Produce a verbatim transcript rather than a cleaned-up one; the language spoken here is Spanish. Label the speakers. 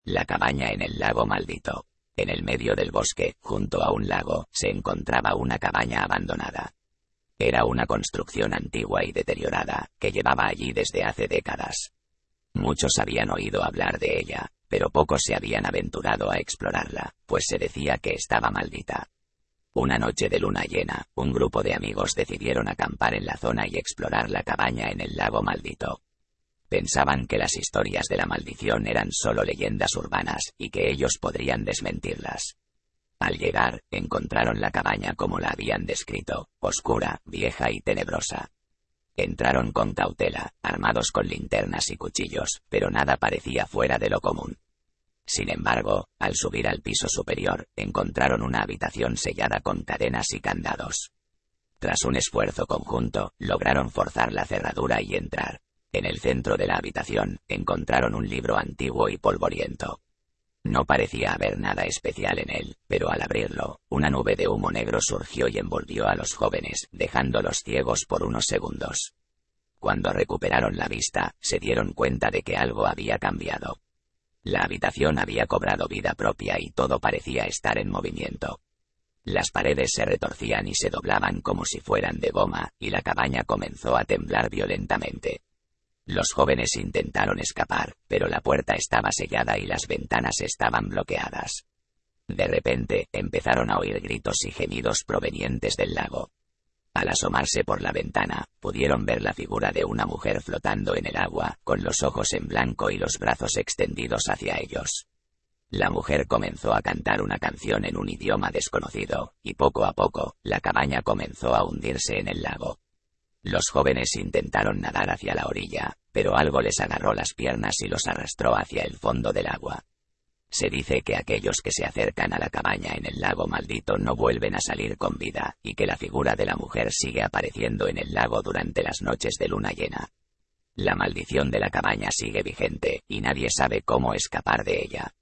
Speaker 1: La cabaña en el lago maldito. En el medio del bosque, junto a un lago, se encontraba una cabaña abandonada. Era una construcción antigua y deteriorada, que llevaba allí desde hace décadas. Muchos habían oído hablar de ella, pero pocos se habían aventurado a explorarla, pues se decía que estaba maldita. Una noche de luna llena, un grupo de amigos decidieron acampar en la zona y explorar la cabaña en el lago maldito. Pensaban que las historias de la maldición eran solo leyendas urbanas y que ellos podrían desmentirlas. Al llegar, encontraron la cabaña como la habían descrito, oscura, vieja y tenebrosa. Entraron con cautela, armados con linternas y cuchillos, pero nada parecía fuera de lo común. Sin embargo, al subir al piso superior, encontraron una habitación sellada con cadenas y candados. Tras un esfuerzo conjunto, lograron forzar la cerradura y entrar. En el centro de la habitación, encontraron un libro antiguo y polvoriento. No parecía haber nada especial en él, pero al abrirlo, una nube de humo negro surgió y envolvió a los jóvenes, dejándolos ciegos por unos segundos. Cuando recuperaron la vista, se dieron cuenta de que algo había cambiado. La habitación había cobrado vida propia y todo parecía estar en movimiento. Las paredes se retorcían y se doblaban como si fueran de goma, y la cabaña comenzó a temblar violentamente. Los jóvenes intentaron escapar, pero la puerta estaba sellada y las ventanas estaban bloqueadas. De repente, empezaron a oír gritos y gemidos provenientes del lago. Al asomarse por la ventana, pudieron ver la figura de una mujer flotando en el agua, con los ojos en blanco y los brazos extendidos hacia ellos. La mujer comenzó a cantar una canción en un idioma desconocido, y poco a poco, la cabaña comenzó a hundirse en el lago. Los jóvenes intentaron nadar hacia la orilla, pero algo les agarró las piernas y los arrastró hacia el fondo del agua. Se dice que aquellos que se acercan a la cabaña en el lago maldito no vuelven a salir con vida, y que la figura de la mujer sigue apareciendo en el lago durante las noches de luna llena. La maldición de la cabaña sigue vigente, y nadie sabe cómo escapar de ella.